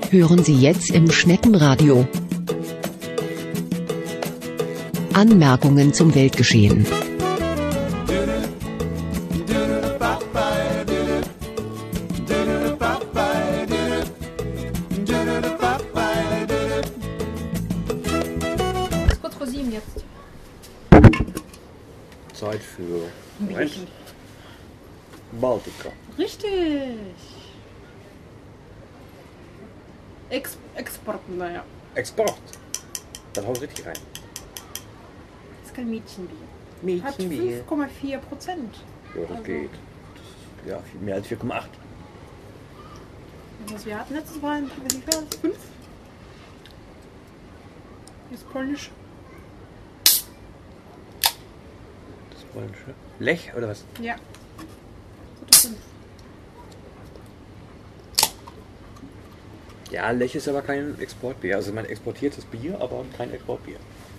Hören Sie jetzt im Schneckenradio. Anmerkungen zum Weltgeschehen. Kurz vor 7 jetzt. Zeit für Baltica. Richtig. Export, naja. Export. Das haut richtig rein. Das ist kein Mädchenbier. Mädchenbier. Hat 5,4%. Ja, das Also- geht. Ja, mehr als 4,8. Was wir hatten letztes Mal, wie viel? 5? Das ist polnisch. Das polnische. Lech oder was? Ja. So, 5. Ja, Lech ist aber kein Exportbier. Also man exportiert das Bier, aber kein Exportbier.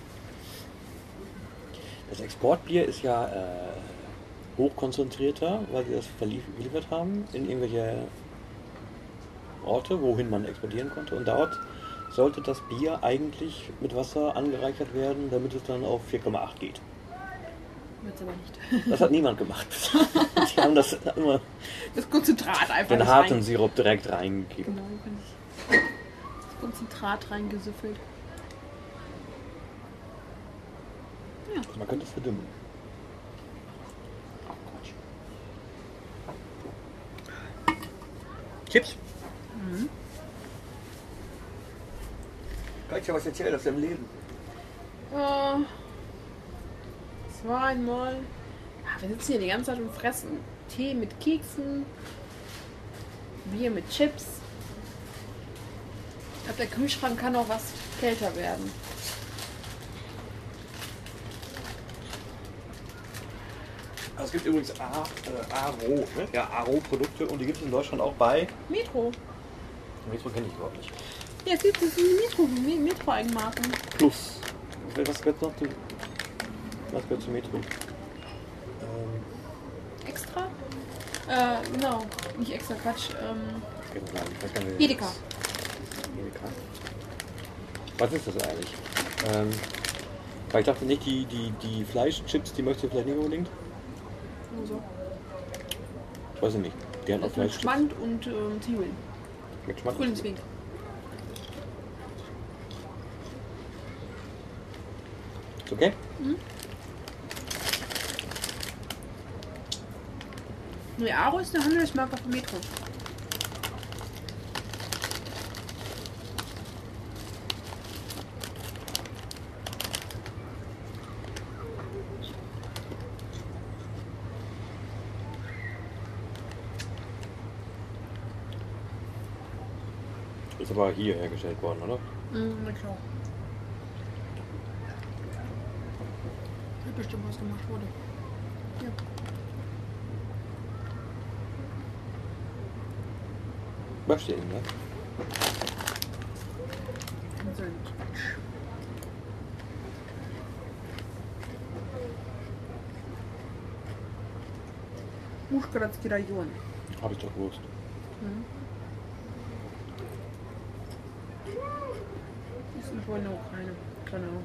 Das Exportbier ist ja hochkonzentrierter, weil sie das geliefert haben in irgendwelche Orte, wohin man exportieren konnte. Und dort sollte das Bier eigentlich mit Wasser angereichert werden, damit es dann auf 4,8 geht. Wird's aber nicht. Das hat niemand gemacht. Die haben das immer Das Konzentrat einfach. den harten Sirup direkt reingegeben. Genau, kann ich. Das Konzentrat reingesüffelt. Ja. Man könnte es verdünnen. Ach Quatsch. Chips? Kann ich ja was erzählen aus deinem Leben? Es war einmal. Ja, wir sitzen hier die ganze Zeit und fressen Tee mit Keksen, Bier mit Chips. Ich glaube, der Kühlschrank kann auch was kälter werden. Also es gibt übrigens Aro, ne? Ja, Aro-Produkte und die gibt es in Deutschland auch bei. Metro. Metro kenne ich überhaupt nicht. Ja, es gibt Metro-Eigenmarken. Plus. Was gehört noch zu? Was gehört zu Metro? Extra? Genau. Nicht extra, Quatsch. Edeka. Edeka. Edeka. Was ist das eigentlich? Weil ich dachte nicht, die Fleischchips, die möchtest du vielleicht nicht unbedingt. Nur so. Ich weiß nicht. Die haben auch Das mit Fleischchips. Schmand und Zwiebeln. Mit Schmand. Frühlingswink. Ist okay? Nee, Aro ist eine Handelsmarke von Metro. Ist aber hier hergestellt worden, oder? Na klar. Hat bestimmt was gemacht wurde. Ja. Was steht denn da? So ein Quatsch. Ужгородский район. Hab ich doch gewusst. Ist in Polen auch keine. Keine Ahnung.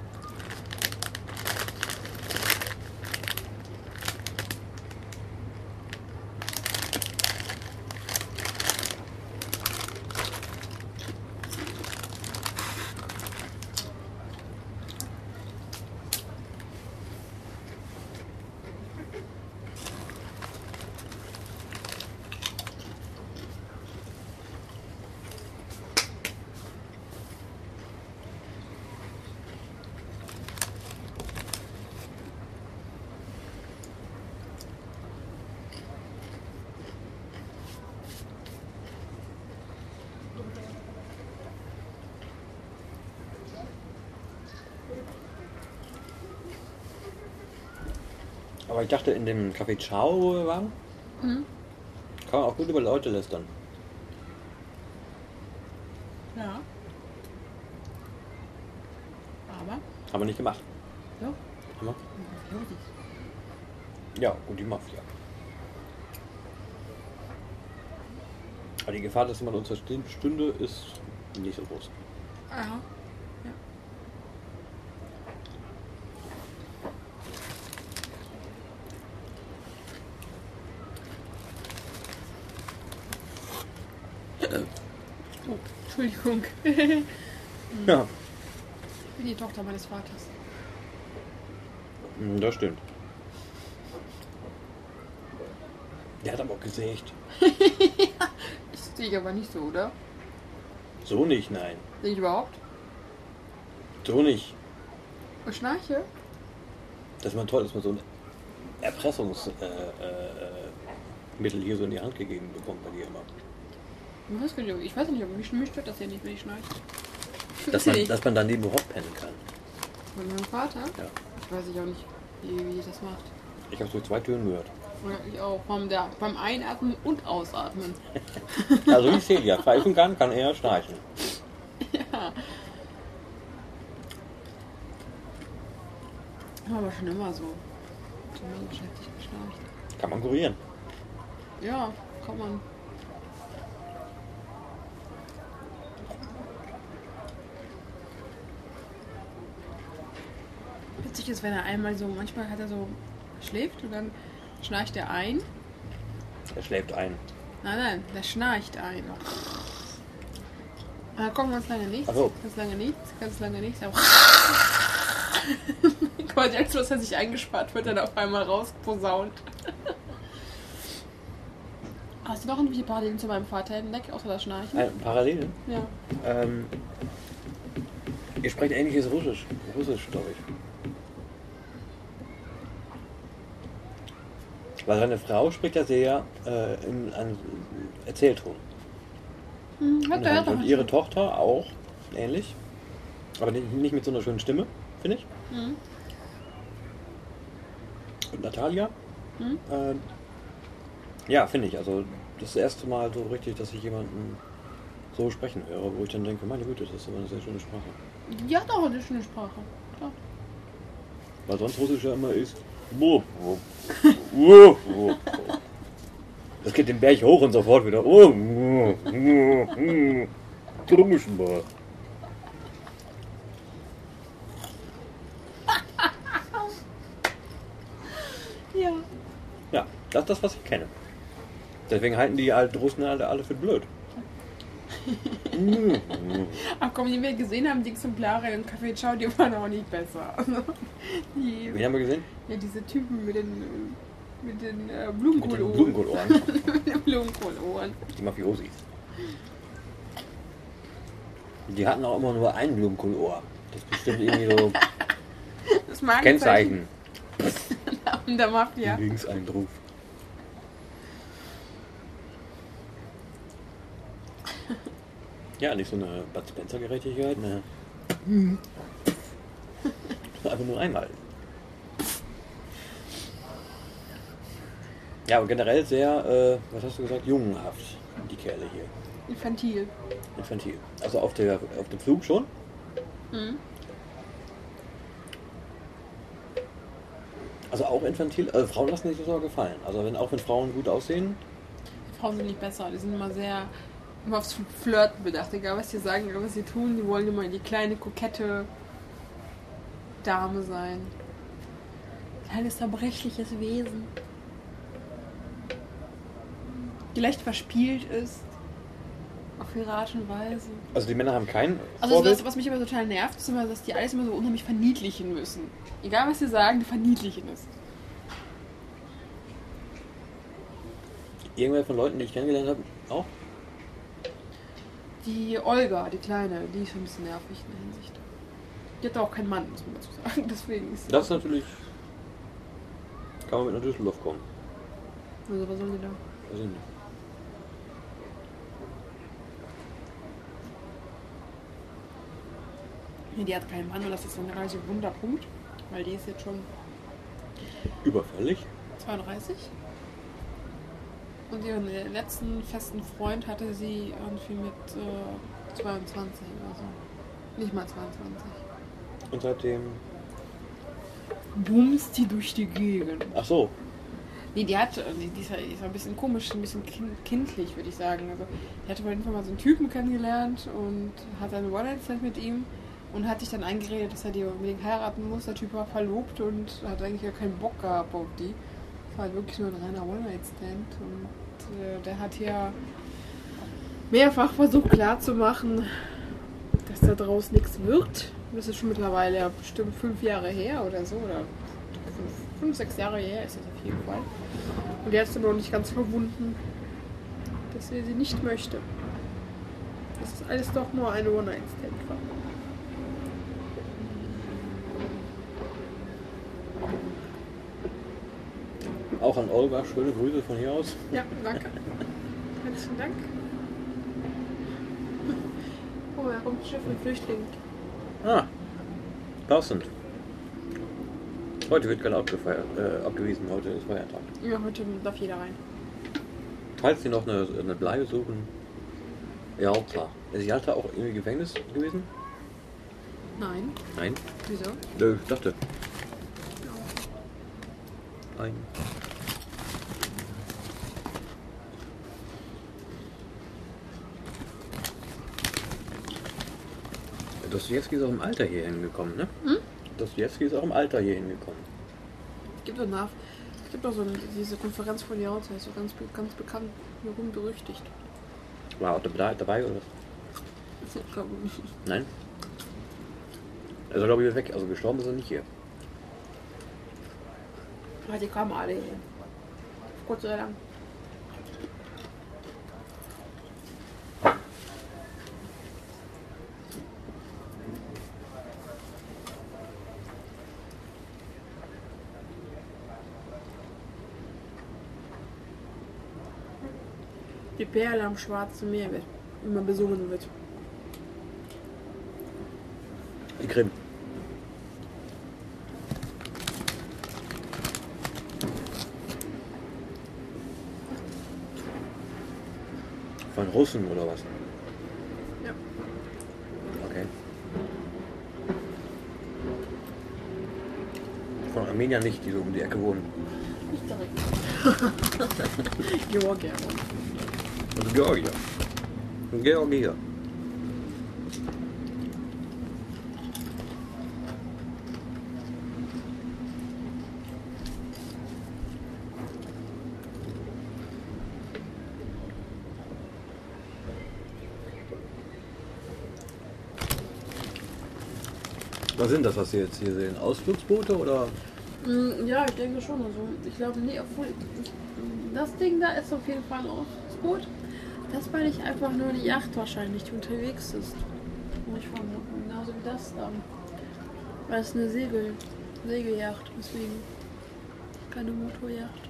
Aber ich dachte, in dem Café Ciao, wo wir waren, kann man auch gut über Leute lästern. Ja. Aber? Haben wir nicht gemacht. Ja. Haben wir? Logisch. Ja, und die Mafia. Aber die Gefahr, dass jemand uns stünde, ist nicht so groß. Aha. Oh, Entschuldigung. Ja, Ich bin die Tochter meines Vaters. das stimmt. Der hat aber auch gesägt. Das sehe ich aber nicht so, oder? So nicht, nein. Sehe ich überhaupt? So nicht. Ich schnarche? Das ist mal toll, dass man so ein Erpressungsmittel hier so in die Hand gegeben bekommt bei dir immer. Ich weiß nicht, aber mich stört das ja nicht, wenn ich schnarche. Dass man daneben überhaupt pennen kann. Von meinem Vater? Ja. Ich weiß auch nicht, wie das macht. Ich habe es durch 2 Tönen gehört. Ja, ich auch. Beim Einatmen und Ausatmen. Also wie Celia pfeifen kann er schnarchen. Ja. War aber schon immer so. So lange beschäftigt geschnarcht. Kann man kurieren. Ja, kann man. Witzig ist, wenn er einmal so, manchmal hat er so, schläft und dann schnarcht er ein. Er schläft ein. Nein, der schnarcht ein. Und dann kommt ganz lange nichts. Ach so. Ganz lange nichts. Quasi als was er sich eingespart wird, dann auf einmal rausposaunt. Hast du noch irgendwelche Parallelen zu meinem Vater entdeckt, außer das Schnarchen? Parallel? Ja. Ihr sprecht ähnliches Russisch, glaube ich. Weil seine Frau spricht ja sehr in einem Erzählton. Und ihre Tochter auch ähnlich. Aber nicht mit so einer schönen Stimme, finde ich. Mhm. Und Natalia? Ja, finde ich. Also das erste Mal so richtig, dass ich jemanden so sprechen höre, wo ich dann denke, meine Güte, das ist aber eine sehr schöne Sprache. Die hat auch eine schöne Sprache. Klar. Weil sonst Russisch ja immer ist. Das geht den Berg hoch und sofort wieder. Ja. Ja, das ist das, was ich kenne. Deswegen halten die alten Russen alle für blöd. Ach komm, die wir gesehen haben, die Exemplare im Café Ciao, die waren auch nicht besser. Wen haben wir gesehen? Ja, diese Typen mit den Blumenkohlohren. Blumenkohlohren. Mit den Blumenkohlohren. Die Mafiosis. Die hatten auch immer nur ein Blumenkohlohr. Das ist bestimmt irgendwie so Das mag Kennzeichen. In der Mafia. Linkseindruck. Ja, nicht so eine Bud Spencer-Gerechtigkeit, ne? Einfach nur einmal. Ja, aber generell sehr, was hast du gesagt, jungenhaft, die Kerle hier. Infantil. Infantil. Also auf dem Flug schon? Mhm. Also auch infantil, also Frauen lassen sich das aber gefallen. Also wenn Frauen gut aussehen. Frauen sind nicht besser, die sind immer aufs Flirten bedacht, egal was sie sagen, egal was sie tun, die wollen immer die kleine, kokette Dame sein. Kleines, zerbrechliches Wesen. Die leicht verspielt ist. Auf ihre Art und Weise. Also die Männer haben kein Also Vorbild? was mich immer total nervt, ist immer, dass die alles immer so unheimlich verniedlichen müssen. Egal was sie sagen, die verniedlichen es. Irgendwer von Leuten, die ich kennengelernt habe, auch? Die Olga, die Kleine, die ist schon ein bisschen nervig in der Hinsicht. Die hat auch keinen Mann, muss man dazu sagen. Deswegen ist sie. Das ist natürlich. Kann man mit nach Düsseldorf kommen. Also was sollen die da? Weiß ich nicht. Nee, die hat keinen Mann und das ist so ein relativ Wunderpunkt, weil die ist jetzt schon Überfällig? 32. Und ihren letzten festen Freund hatte sie irgendwie mit 22 oder so. Nicht mal 22. Und seitdem. Bumst die durch die Gegend. Ach so. Nee, die ist ein bisschen komisch, ein bisschen kindlich, würde ich sagen. Also, die hatte auf jeden Fall mal so einen Typen kennengelernt und hat eine One-Night-Stand mit ihm und hat sich dann eingeredet, dass er die unbedingt heiraten muss. Der Typ war verlobt und hat eigentlich gar keinen Bock gehabt auf die. Das war halt wirklich nur ein reiner One-Night-Stand. Und der hat hier mehrfach versucht klarzumachen, dass da draus nichts wird. Das ist schon mittlerweile ja bestimmt 5 Jahre her oder so. Oder 5, 6 Jahre her ist das auf jeden Fall. Und er ist noch nicht ganz verwunden, dass er sie nicht möchte. Das ist alles doch nur eine One-Night-Stand war. Auch an Olga, schöne Grüße von hier aus. Ja, danke. Herzlichen Dank. Oh, da kommt ein Schiff mit Flüchtlingen. Ah, passend. Heute wird gerade abgewiesen, heute ist Feiertag. Ja, heute darf jeder rein. Falls Sie noch eine Bleibe suchen, Jalta. Ist Jalta auch irgendwie Gefängnis gewesen? Nein. Nein? Wieso? Nö, ich dachte. Nein. Dostojewski ist auch im Alter hier hingekommen, ne? Hm? Dostojewski ist auch im Alter hier hingekommen. Es gibt doch so diese Konferenz von Jalta, ist so ganz bekannt, berühmt berüchtigt. War auch dabei oder was? Ich glaube nicht. Nein? Er ist glaube ich weg, also gestorben ist er nicht hier. Aber die kamen alle hier. Kurz oder lang. Die Perle am Schwarzen Meer wird immer besungen wird. Die Krim. Von Russen oder was? Ja. Okay. Von Armeniern nicht, die so um die Ecke wohnen. Nicht direkt. Georgia. Also Georgia. Georgia. Was sind das, was Sie jetzt hier sehen? Ausflugsboote oder? Ja, ich denke schon. Also, ich glaube, nee, obwohl das Ding da ist auf jeden Fall ein Ausflugsboot. Das meine ich einfach nur die Yacht wahrscheinlich, die unterwegs ist. Wo ich von genauso wie das da. Weil es eine Segelyacht, deswegen keine Motoryacht.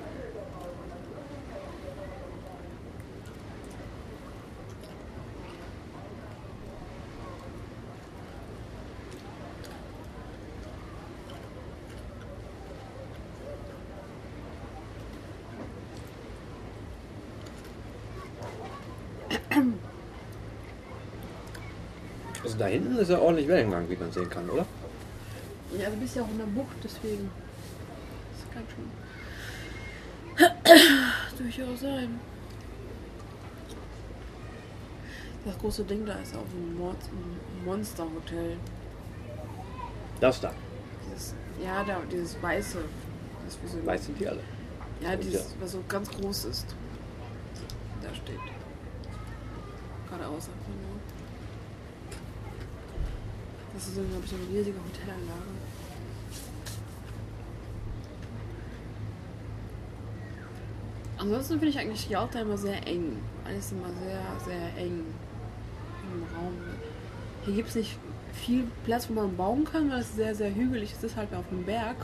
Also da hinten ist ja ordentlich Wellengang, wie man sehen kann, oder? Ja, du bist ja auch in der Bucht, deswegen. Das kann schon durchaus sein. Das große Ding da ist auch ein Monster-Hotel. Das da. Dieses weiße. Das wie so, Weiß sind die alle. ja, dieses, was so ganz groß ist. Da steht. Geradeaus einfach nur. Das ist so, glaube ich, so eine riesige Hotelanlage. Ansonsten finde ich eigentlich Jalta immer sehr eng. Alles immer sehr, sehr eng im Raum. Hier gibt es nicht viel Platz, wo man bauen kann, weil es sehr, sehr hügelig ist. Es ist halt auf einem Berg.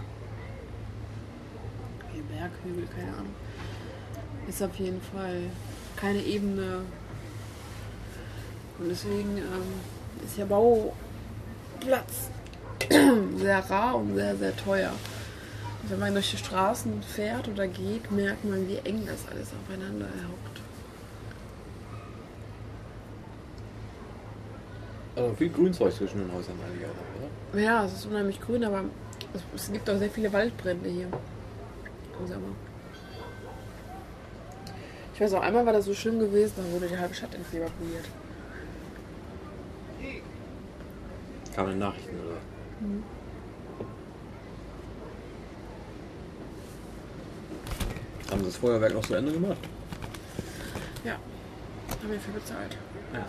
Berg, Hügel, keine Ahnung. Ist auf jeden Fall keine Ebene. Und deswegen ist der Bauplatz sehr rar und sehr, sehr teuer. Und wenn man durch die Straßen fährt oder geht, merkt man, wie eng das alles aufeinander hockt. Also viel Grünzeug zwischen den Häusern eigentlich auch, oder? Ja, es ist unheimlich grün, aber es gibt auch sehr viele Waldbrände hier im Sommer. Ich weiß auch, einmal war das so schlimm gewesen, da wurde die halbe Stadt evakuiert. Kamen in Nachrichten, oder? Haben sie das Feuerwerk noch zu Ende gemacht? Ja, haben wir für bezahlt. Ja.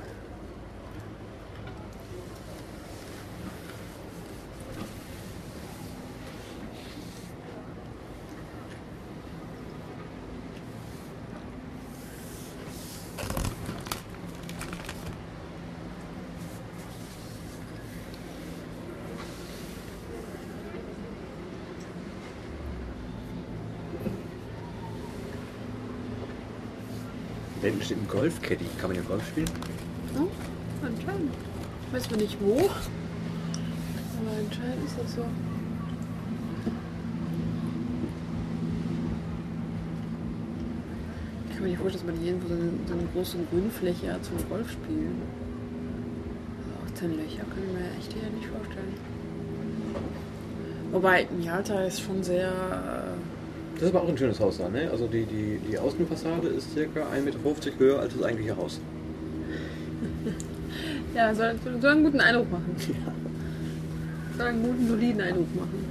Da hinten steht ein Golfcaddy. Kann man hier Golf spielen? Oh, anscheinend. Weiß man nicht wo. Aber anscheinend ist das so. Ich kann mir nicht vorstellen, dass man hier irgendwo so eine große Grünfläche hat zum Golfspielen. Also 18 Löcher kann ich mir echt hier nicht vorstellen. Wobei, Yalta ist schon sehr. Das ist aber auch ein schönes Haus da, ne? Also die Außenfassade ist ca. 1,50 Meter höher als das eigentliche Haus. Ja, soll einen guten Eindruck machen. Ja. Soll einen guten, soliden Eindruck machen.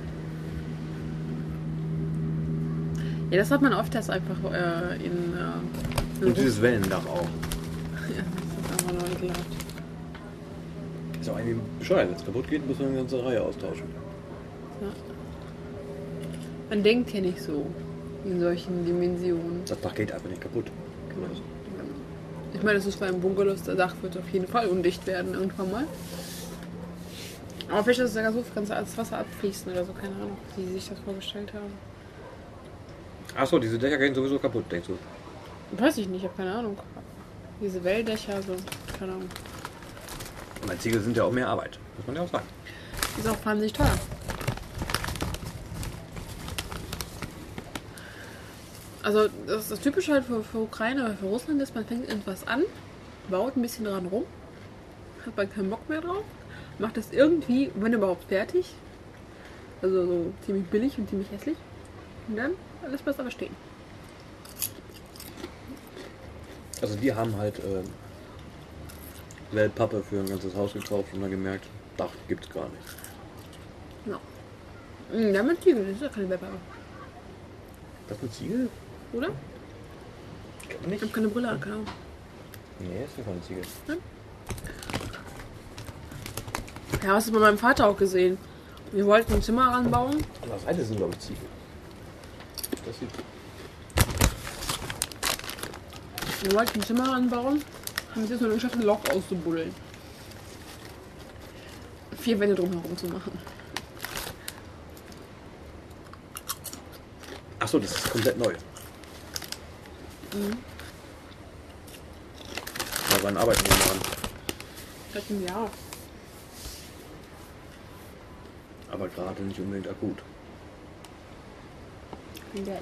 Ja, das hat man oft erst einfach in Und dieses Wellendach auch. Ja, das ist einfach noch ekelhaft. Ist auch irgendwie bescheuert. Wenn es kaputt geht, muss man eine ganze Reihe austauschen. Ja. Man denkt ja nicht so in solchen Dimensionen. Das Dach geht einfach nicht kaputt. Genau. Ich meine, das ist bei einem Bungalow, das Dach wird auf jeden Fall undicht werden irgendwann mal. Aber vielleicht ist es sogar so, kann das Wasser abfließen oder so, keine Ahnung, wie sie sich das vorgestellt haben. Achso, diese Dächer gehen sowieso kaputt, denkst du? Weiß ich nicht, ich habe keine Ahnung. Diese Welldächer, so, keine Ahnung. Und Ziegel sind ja auch mehr Arbeit, muss man ja auch sagen. Ist auch wahnsinnig teuer. Also das Typische halt für Ukraine oder für Russland ist, man fängt etwas an, baut ein bisschen dran rum, hat man keinen Bock mehr drauf, macht das irgendwie, wenn überhaupt, fertig. Also so ziemlich billig und ziemlich hässlich. Und dann lässt man es aber stehen. Also die haben halt Wellpappe für ein ganzes Haus gekauft und dann gemerkt, Dach gibt's gar nicht. Ja. Ja, mit Ziegel, das ist ja keine Webpappe. Das mit Ziegel? Oder? Ich glaube Ich nicht. habe keine Brille an, keine Ahnung. Nee, ist ja keine Ziegel. Ja, hast du bei meinem Vater auch gesehen. Wir wollten ein Zimmer ranbauen. An der Seite sind, glaube ich, Ziegel. Das sieht. Wir wollten ein Zimmer ranbauen. Haben es jetzt nur geschafft, ein Loch auszubuddeln. 4 Wände drumherum zu machen. Achso, das ist komplett neu. Aber wann arbeiten wir daran? Seit einem Jahr. Aber gerade nicht unbedingt akut. Kein Geld.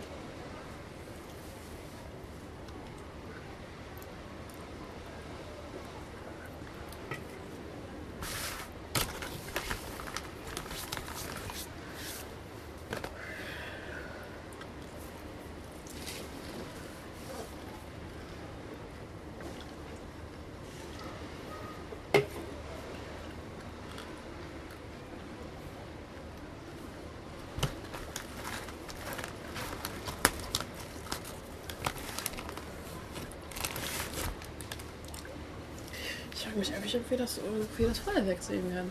Ich frage mich eigentlich, ob wir das Feuerwerk sehen werden.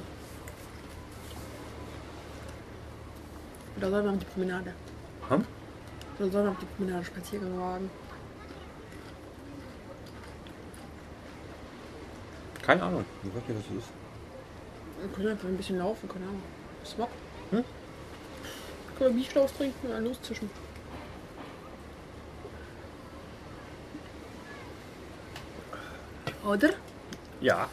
Oder sollen wir auf die Promenade? Hm? Oder sollen wir auf die Promenade Spaziergang wagen? Keine Ahnung. Ich weiß nicht, was das ist. Wir können einfach ein bisschen laufen, keine Ahnung. Smog. Hm? Können wir Biesklaus trinken und dann loszischen. Oder? Ja.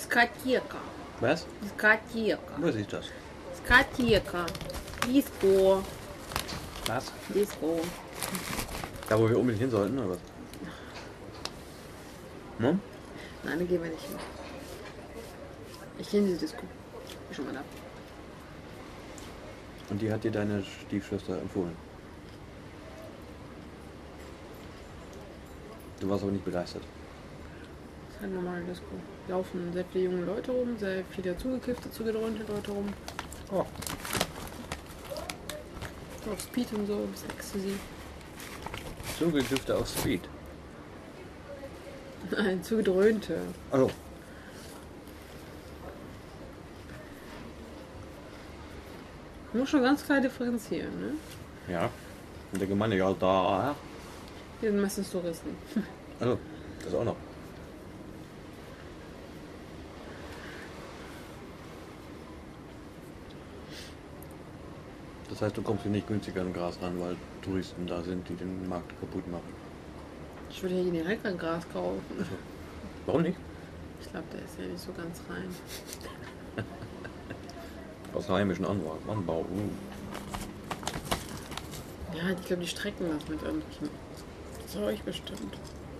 Diskoteka. Was? Diskoteka. Wo ist das? Diskoteka. Disco. Was? Disco. Da, wo wir unbedingt hin sollten, oder was? Hm? Nein, da gehen wir nicht hin. Ich kenne diese Disco. Bin schon mal da. Und die hat dir deine Stiefschwester empfohlen? Du warst aber nicht begeistert. Das ist halt normale Disco. Laufen sehr viele junge Leute rum, sehr viele zugekiffte, zugedröhnte Leute rum. Oh. Auf Speed und so, ein bisschen Ecstasy. Zugegifte auf Speed. Nein, zugedröhnte. Also. Man muss schon ganz klar differenzieren, ne? Ja. Und der Gemeinde, ja, da. Hier sind meistens Touristen. Also, das auch noch. Das heißt, du kommst hier nicht günstiger an Gras ran, weil Touristen da sind, die den Markt kaputt machen. Ich würde hier direkt ein Gras kaufen. Also, warum nicht? Ich glaube, der ist ja nicht so ganz rein. Aus heimischen Anbau. Ja, ich glaube, die strecken das mit irgendwelchen Zeug bestimmt.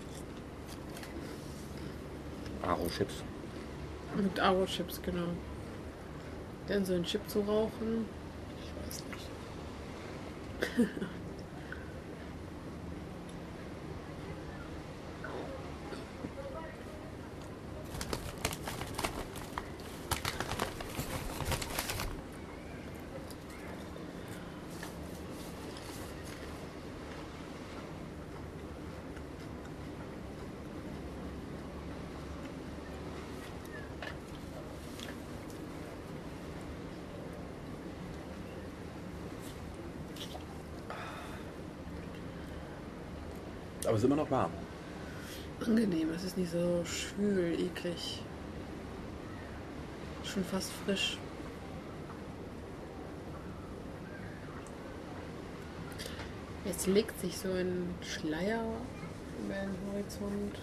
Aro-Chips. Mit Aro-Chips, genau. Denn so einen Chip zu rauchen, ich weiß nicht. Aber es ist immer noch warm. Angenehm, es ist nicht so schwül, eklig. Schon fast frisch. Jetzt legt sich so ein Schleier über den Horizont.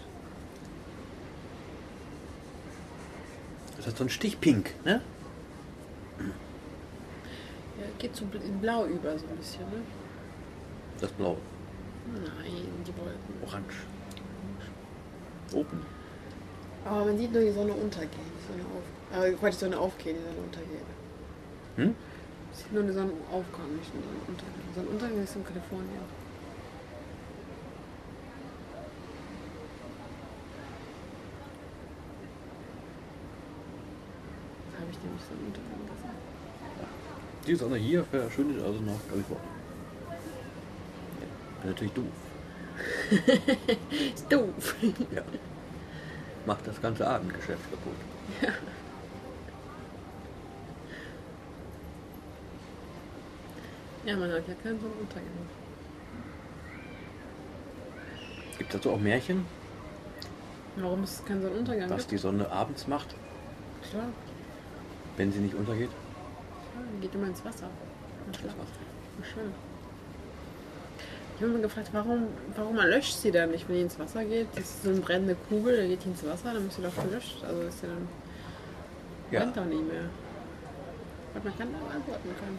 Das hat so ein Stichpink, ne? Ja, geht so in Blau über so ein bisschen, ne? Das Blau. Nein, die Wolken. Orange. Open. Aber man sieht nur die Sonne untergehen, die Sonne auf. Aber die Sonne aufgehen, die Sonne untergehen. Hm? Man sieht nur den Sonnenaufgang, nicht den Sonnenuntergang. Der Sonnenuntergang ist in Kalifornien. Das habe ich nämlich Sonnenuntergang gesehen. Die Sonne hier verschwindet also nach Kalifornien. Ja, natürlich doof. Ist doof. Ja. Macht das ganze Abendgeschäft kaputt. Ja. Ja, man hat ja keinen Sonnenuntergang. Gibt es dazu auch Märchen, Warum ist es kein Sonnenuntergang? was die Sonne abends macht, Klar, wenn sie nicht untergeht? die geht immer ins Wasser. Und Das schlaft. war's. Und schwimmt. Ich habe mich gefragt, warum löscht sie dann nicht, wenn die ins Wasser geht? Das ist so eine brennende Kugel, da geht die ins Wasser, dann muss sie doch gelöscht. Also ist sie dann Ja. brennt doch nicht mehr. Und man kann da antworten können.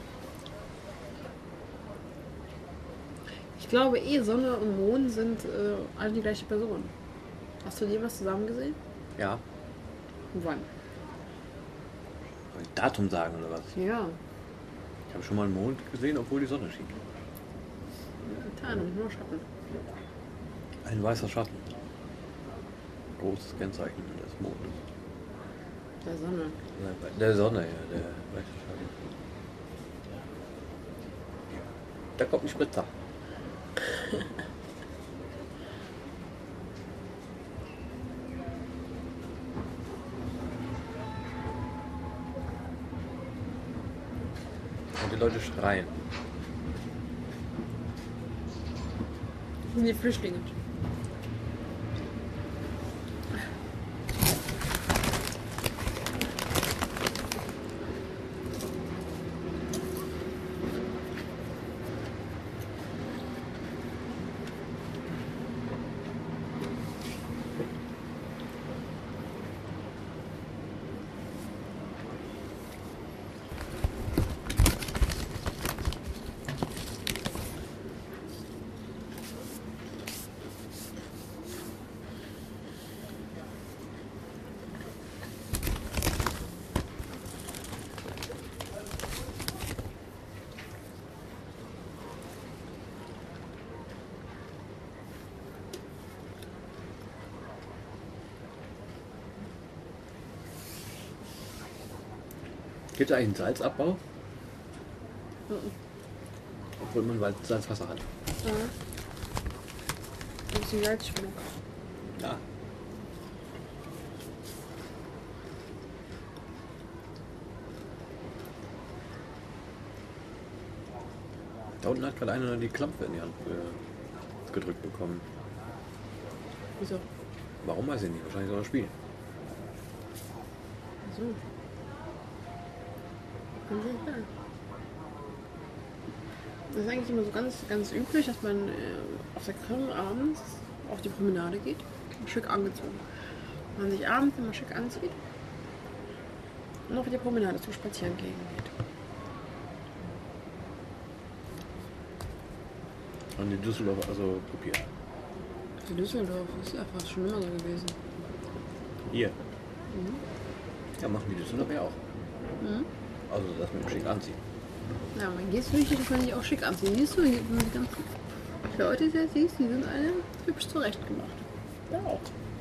Ich glaube Sonne und Mond sind alle die gleiche Person. Hast du jemals zusammen gesehen? Ja. Und wann? Soll ich Datum sagen oder was? Ja, Ich habe schon mal einen Mond gesehen, obwohl die Sonne schien. Tarnung, nur Schatten. Ein weißer Schatten. Großes Kennzeichen des Mondes. Der Sonne. Der Sonne, ja, der weiße Schatten. Da kommt ein Spritzer. Und die Leute schreien. Das sind die Flüchtlinge. Gibt es eigentlich einen Salzabbau? Mhm. Obwohl man Salzwasser hat. Ja. Ein bisschen Salzschmuck. Ja. Da unten hat gerade einer die Klampe in die Hand gedrückt bekommen. Wieso? Warum weiß ich nicht. Wahrscheinlich soll er spielen. So. Das ist eigentlich immer so ganz üblich, dass man auf der Krim abends auf die Promenade geht, schick angezogen. Man sich abends immer schick anzieht und auf die Promenade zum Spazieren gehen geht. Und die Düsseldorf also kopiert. In Düsseldorf ist einfach schon immer so gewesen. Hier. Ja, machen die Düsseldorf ja auch. Also das mit dem schick anziehen. Ja, man geht durch, die können sich auch schick anziehen. Siehst du, hier sind die ganzen Leute, die du siehst, die sind alle hübsch zurechtgemacht. Ja auch.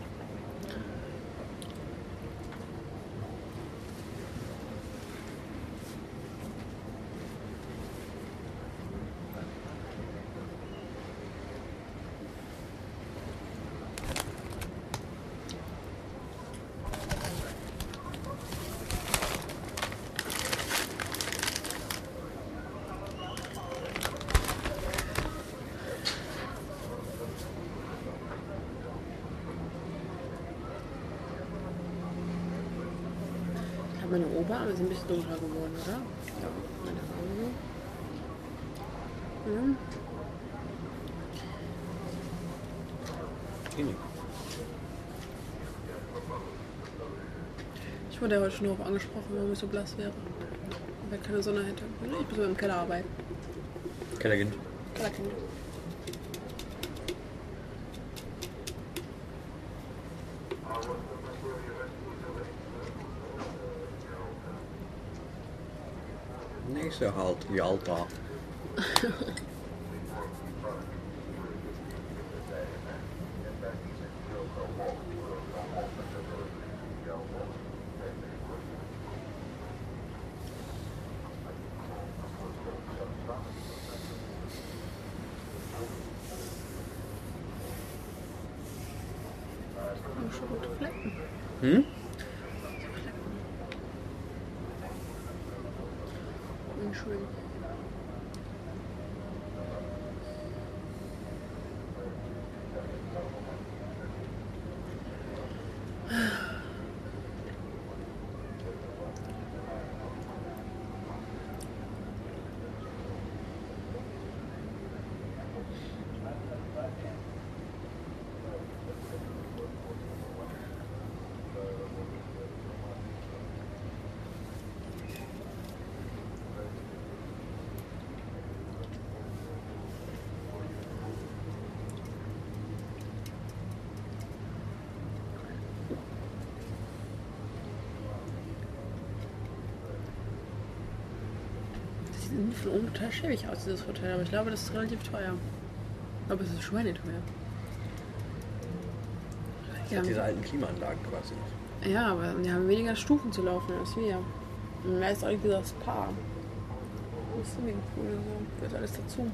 Meine Oberarme sind ein bisschen dunkler geworden, oder? Ja. Meine Augen. Ja. Ich wurde ja heute schon darauf angesprochen, warum ich so blass wäre. Weil keine Sonne hätte. Ich bin so im Keller arbeiten. Kellerkind. Kellerkind. Nächste Halt, Jalta. Schon gute Flecken. Hm? Entschuldigung. Sieht von oben total schäbig aus, dieses Hotel, aber ich glaube, das ist relativ teuer. Ich glaube, es ist schweineteuer. Ja, diese alten Klimaanlagen quasi noch. Ja, aber die haben weniger Stufen zu laufen als wir. Und mehr ist auch irgendwie das Spa. Das Swimmingpool und so. Gehört alles dazu.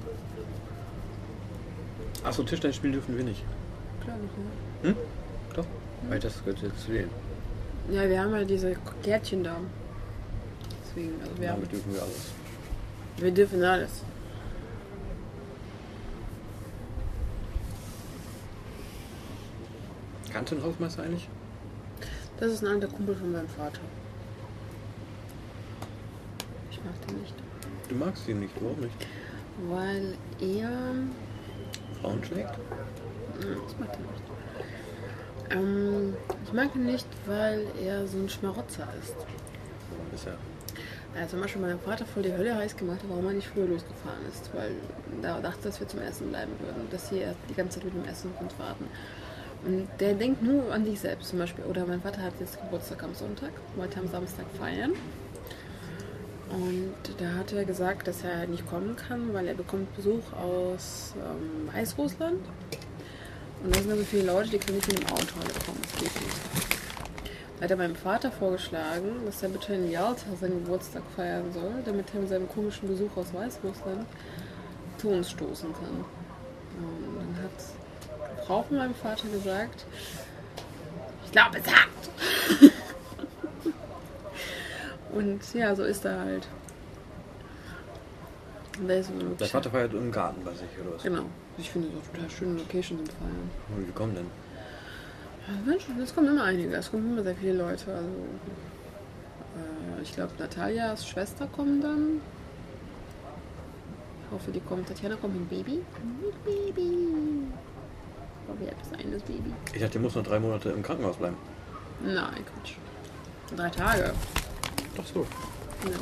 Achso, Tischtennis spielen dürfen wir nicht. Klar nicht, ne? Hm? Doch. Weil das gehört jetzt zu denen. Ja, wir haben ja diese Gärtchen da. Deswegen, also wir Damit dürfen wir alles. Wir dürfen alles. Kannst du den Hausmeister eigentlich? Das ist ein alter Kumpel von meinem Vater. Ich mag den nicht. Du magst ihn nicht, warum nicht? Weil er... Frauen schlägt? Ich mag den nicht. Ich mag ihn nicht, weil er so ein Schmarotzer ist. Warum ist er? Er hat zum Beispiel meinem Vater voll die Hölle heiß gemacht, warum er nicht früher losgefahren ist. Weil er dachte, dass wir zum Essen bleiben würden. Dass sie erst die ganze Zeit mit dem Essen auf uns warten. Und der denkt nur an sich selbst zum Beispiel. Oder mein Vater hat jetzt Geburtstag am Sonntag, wollte am Samstag feiern. Und da hat er gesagt, dass er nicht kommen kann, weil er bekommt Besuch aus Weißrussland. Und da sind also viele Leute, die können nicht mit dem Auto alle kommen. Das geht nicht. hat er meinem Vater vorgeschlagen, dass er bitte in Jalta seinen Geburtstag feiern soll, damit er mit seinem komischen Besuch aus Weißrussland zu uns stoßen kann. Und dann hat die Frau von meinem Vater gesagt, ich glaube, es hat. Und ja, so ist er halt. Und der ist so Der Vater feiert im Garten bei sich, oder was? Genau. Ich finde es auch total schöne Location zum Feiern. Und wie kommen denn? Es kommen immer einige, es kommen immer sehr viele Leute. Also, ich glaube, Natalias Schwester kommt dann. Ich hoffe, die kommt. Tatjana kommt mit Baby. Mit Baby. Aber wir haben das eines Baby. Ich dachte, der muss noch 3 Monate im Krankenhaus bleiben. Nein, Quatsch. 3 Tage. Doch so. Ja.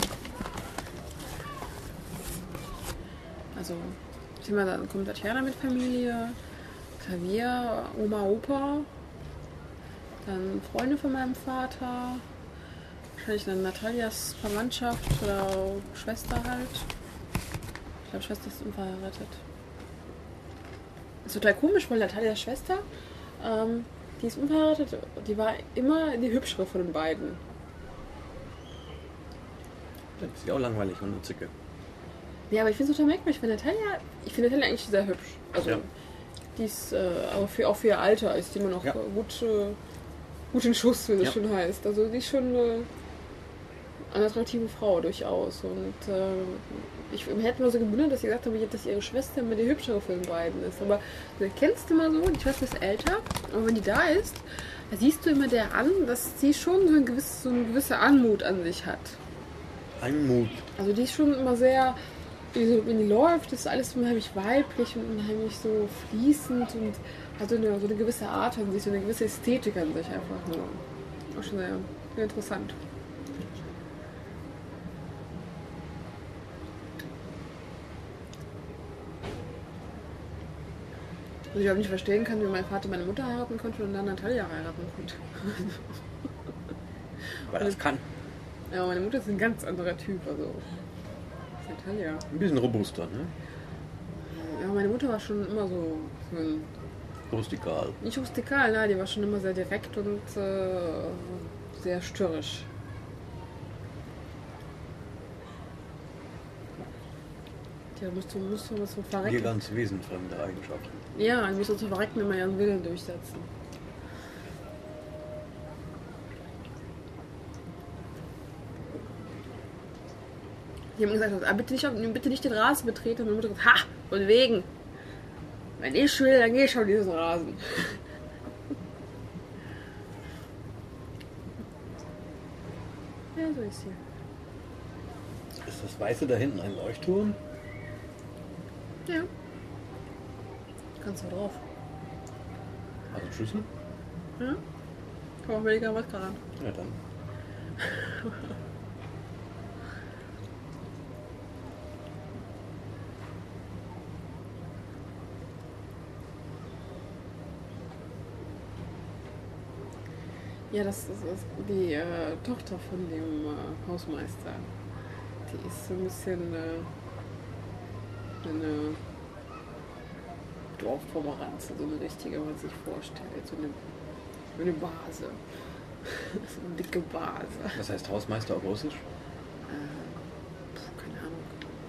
Also, dann kommt Tatjana mit Familie, Klavier, Oma, Opa, dann Freunde von meinem Vater, wahrscheinlich dann Natalias Verwandtschaft oder Schwester halt. Ich glaube, Schwester ist unverheiratet. Das ist total komisch, weil Natalias Schwester, die ist unverheiratet, die war immer die hübschere von den beiden. Das ist ja auch langweilig und eine Zicke. Ja, aber ich finde es total merkwürdig, ich finde Natalia eigentlich sehr hübsch. Also, ja. Die ist, aber auch für ihr Alter ist die immer noch gut in Schuss, wie das schon heißt. Also, die ist schon eine attraktive Frau durchaus. Und ich hätte mir so gewundert, dass sie gesagt haben, dass ihre Schwester immer die hübschere von den beiden ist. Aber du erkennst immer so, die Schwester ist älter, aber wenn die da ist, da siehst du immer der an, dass sie schon so eine gewisse Anmut an sich hat. Anmut. Also die ist schon immer sehr, wenn die läuft, ist alles unheimlich weiblich und unheimlich so fließend und hat so eine gewisse Art an sich, so eine gewisse Ästhetik an sich einfach nur. Auch schon sehr interessant. Und ich auch nicht verstehen kann, wie mein Vater meine Mutter heiraten konnte und dann Natalia heiraten konnte. Weil das kann. Ja, meine Mutter ist ein ganz anderer Typ, also. Das ist Natalia. Ein bisschen robuster, ne? Ja, meine Mutter war schon immer so ein. Rustikal. Nicht rustikal, nein, die war schon immer sehr direkt und sehr störrisch. Ja, musst du so verrecken. Hier ganz wesensfremde Eigenschaften. Ja, du musst so verrecken, immer ihren Willen durchsetzen. Die haben gesagt, bitte nicht den Rasen betreten. Und meine Mutter gesagt, ha, von wegen. Wenn ich will, dann gehe ich auf diesen Rasen. Ja, so ist sie. Ist das Weiße da hinten ein Leuchtturm? Ja. Kannst du drauf. Also ein Schlüssel? Ja. Komm auch weniger was dran. Ja, dann. Ja, das ist die Tochter von dem Hausmeister. Die ist so ein bisschen eine Dorfpomeranze, so eine richtige, wenn man sich vorstellt. So eine Base. So eine dicke Base. Was heißt Hausmeister auf Russisch? Keine Ahnung.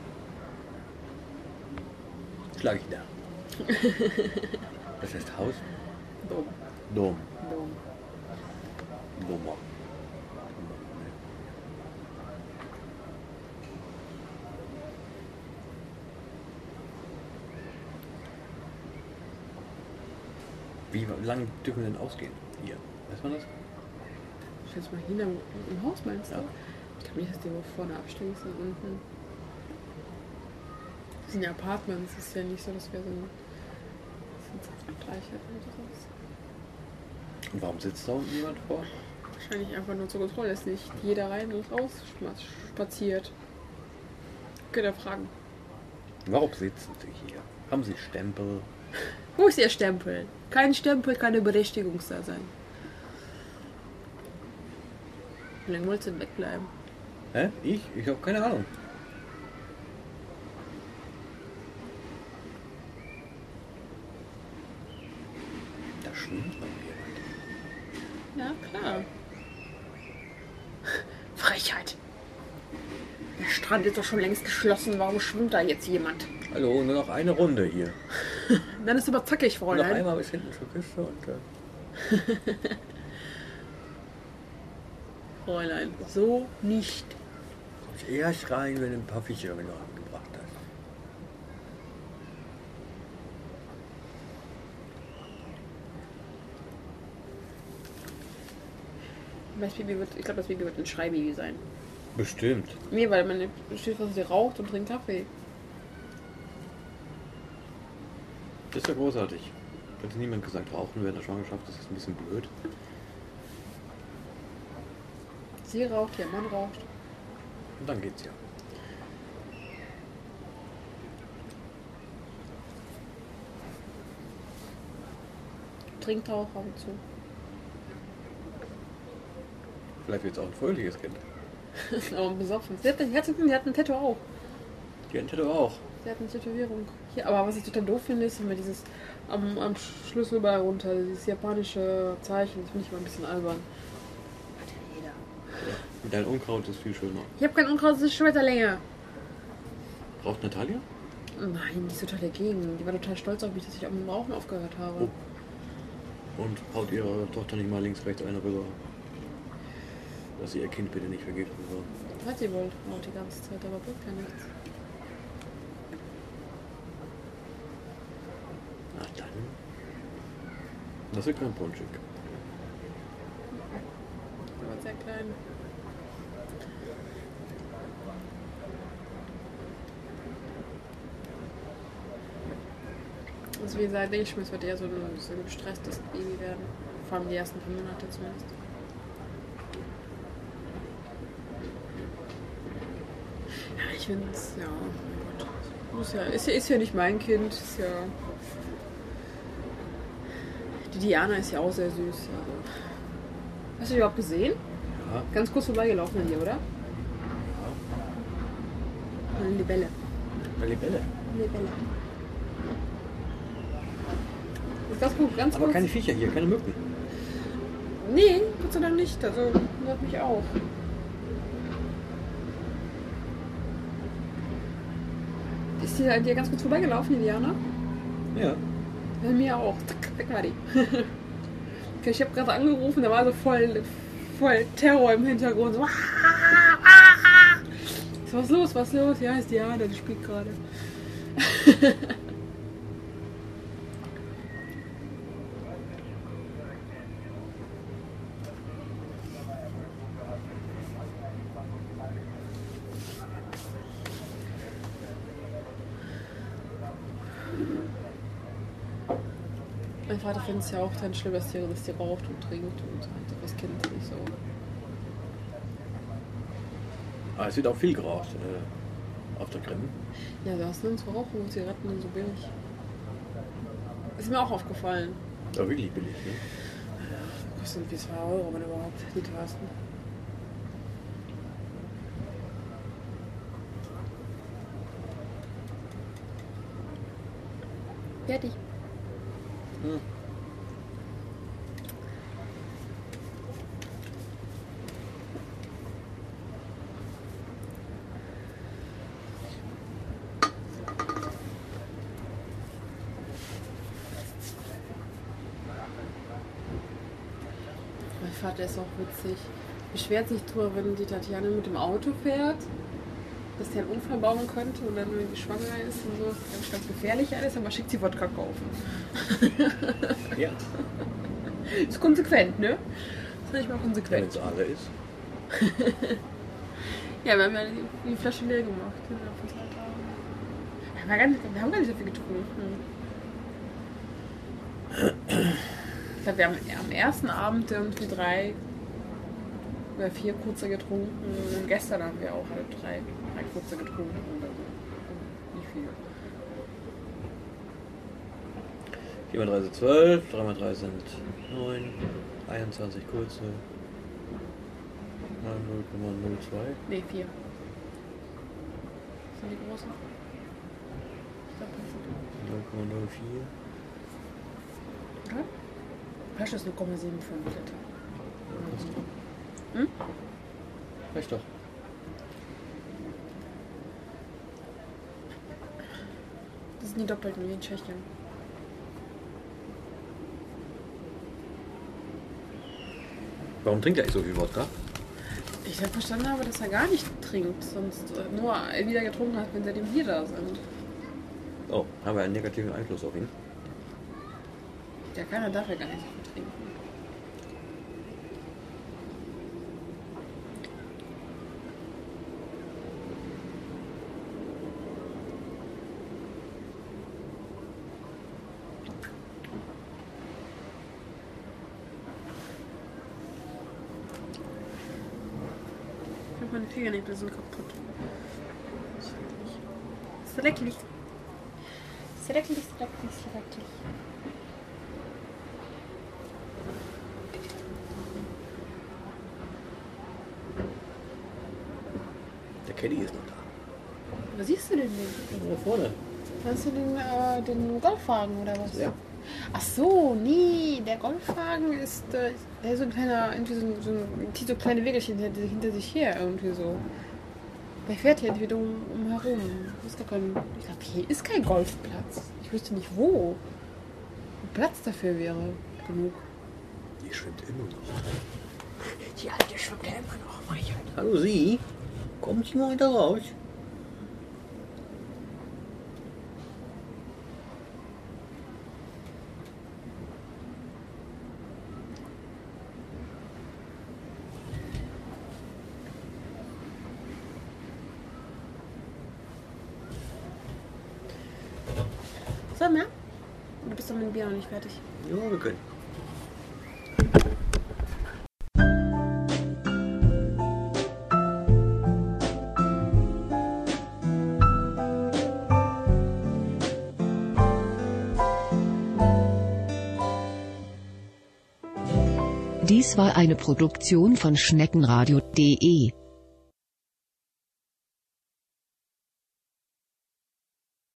Schlag ich da. Das heißt Haus? Dom. Dom. Dom. Doma. Wie lange dürfen wir denn ausgehen? Hier. Weiß man das? Ich jetzt mal hier im Haus, meinst du? Ja. Ich glaube nicht, dass die wo vorne absteigen sind unten. Das sind ja Apartments, es ist ja nicht so, dass wir so ein gleich hätten oder sowas. Und warum sitzt da unten jemand vor? Wahrscheinlich einfach nur zur Kontrolle, dass nicht jeder rein und raus spaziert. Könnt ihr fragen. Warum sitzen Sie hier? Haben Sie Stempel? Wo ist Ihr Stempel? Kein Stempel, keine Berechtigung da sein. Wie lange wolltest du denn wegbleiben? Hä? Ich? Ich habe keine Ahnung. Da schwimmt man jemand. Ja, klar. Frechheit. Der Strand ist doch schon längst geschlossen. Warum schwimmt da jetzt jemand? Hallo, nur noch eine Runde hier. Dann ist aber zackig, Noch Fräulein. einmal bis hinten zur Küste und Fräulein, so nicht. kommst erst rein, wenn du ein paar Fische noch angebracht hast. Ich glaube, das Baby wird ein Schreibaby sein. Bestimmt. Nee, weil man steht, was sie raucht und trinkt Kaffee. Das ist ja großartig. Hat niemand gesagt, Rauchen während der Schwangerschaft, das ist ein bisschen blöd. Sie raucht, ihr Mann raucht. Und dann geht's ja. Trinkt auch ab und zu. Vielleicht wird es auch ein fröhliches Kind. Aber besoffen. Sie hat ein Tattoo auch. Die Ente auch. Sie hat eine Tätowierung. Hier, aber was ich total doof finde, ist immer dieses am Schlüsselbein runter, dieses japanische Zeichen. Das finde ich immer ein bisschen albern. Hat ja jeder. Und dein Unkraut ist viel schöner. Ich habe kein Unkraut, das ist Schmetterlinge. Braucht Natalia? Nein, die ist total dagegen. Die war total stolz auf mich, dass ich am Rauchen aufgehört habe. Oh. Und haut ihre Tochter nicht mal links, rechts eine rüber. Dass sie ihr Kind bitte nicht vergiften soll. Hat sie wohl auch die ganze Zeit, aber bringt ja nichts. Na dann. Das ist kein Ponchik. Aber sehr klein. Also wie gesagt, denke ich mir, es wird eher so ein gestresstes Baby werden. Vor allem die ersten 5 Monate zumindest. Ja, ich finde es, ja, mein Gott. Ist ja nicht mein Kind. Ist ja, die Diana ist ja auch sehr süß. Also. Hast du die überhaupt gesehen? Ja. Ganz kurz vorbeigelaufen an dir, oder? Eine Libelle. Eine Libelle. Libelle. Ist das gut, ganz Aber kurz? keine Viecher hier, keine Mücken. Nee, Gott sei Dank nicht. Also, wundert mich auch. Ist die an dir ganz kurz vorbeigelaufen, die Diana? Ja. Bei mir auch. Zack, weg war die. Okay, ich habe gerade angerufen, da war so voll Terror im Hintergrund. So, was ist los, was ist los? Ja, ist Diana, die spielt gerade. Mein Vater findet es ja auch dann schlimm, dass die raucht und trinkt und halt das Kind nicht so. Aber es wird auch viel geraucht auf der Krim. Ja, da ist nirgends Rauchen und Zigaretten und so billig. Ist mir auch aufgefallen. Ja, wirklich billig, ne? Kostet wie 2 Euro, wenn überhaupt, die teuersten. Fertig. Hm. Mein Vater ist auch witzig. Beschwert sich drüber, wenn die Tatjana mit dem Auto fährt, dass der einen Unfall bauen könnte und dann, wenn die schwanger ist und so, ist ganz gefährlich alles, aber schickt sie Wodka kaufen. Ja. Ist konsequent, ne? Ist nicht mal Wenn konsequent. es alle ist. Ja, wir haben ja die Flasche leer gemacht. Innerhalb von 2 Tagen. Ja, wir haben gar nicht so viel getrunken. Ich glaube, wir haben am ersten Abend irgendwie 3 oder 4 kurze getrunken. Und gestern haben wir auch halt 3 kurze getrunken. Oder so. Nicht viel. 4 mal 3 sind 12, 3 mal 3 sind 9, 21 kurze. Mal 0,02. Ne, 4. Sind die großen? Ich glaube, das sind 0,04. oder? Flasche ist 0,75 Liter. Hm? Reicht doch. Das sind die Doppelten wie in Tschechien. Warum trinkt er eigentlich so viel Wodka? Ich habe verstanden habe, dass er gar nicht trinkt, sonst nur wieder getrunken hat, wenn seitdem wir da sind. Oh, haben wir einen negativen Einfluss auf ihn? Ja, keiner darf ja gar nicht so viel trinken. Meine Fingernägel sind kaputt. Schrecklich. Schrecklich, schrecklich, schrecklich. Der Caddy ist noch da. Was siehst du denn? Da vorne. Meinst du den Golfwagen oder was? Ja. Ach so, nee, der Golfwagen ist, der ist so ein kleiner, irgendwie zieht so kleine Wegelchen hinter sich her, irgendwie so. Der fährt hier entweder umherum. Ich glaube, hier ist kein Golfplatz. Ich wüsste nicht, wo Platz dafür wäre genug. Die schwimmt immer noch. Die Alte schwimmt ja immer noch. Hallo Sie, kommen Sie mal wieder raus. Sollen wir? Du bist doch mit dem Bier noch nicht fertig. Ja, wir können. Dies war eine Produktion von Schneckenradio.de.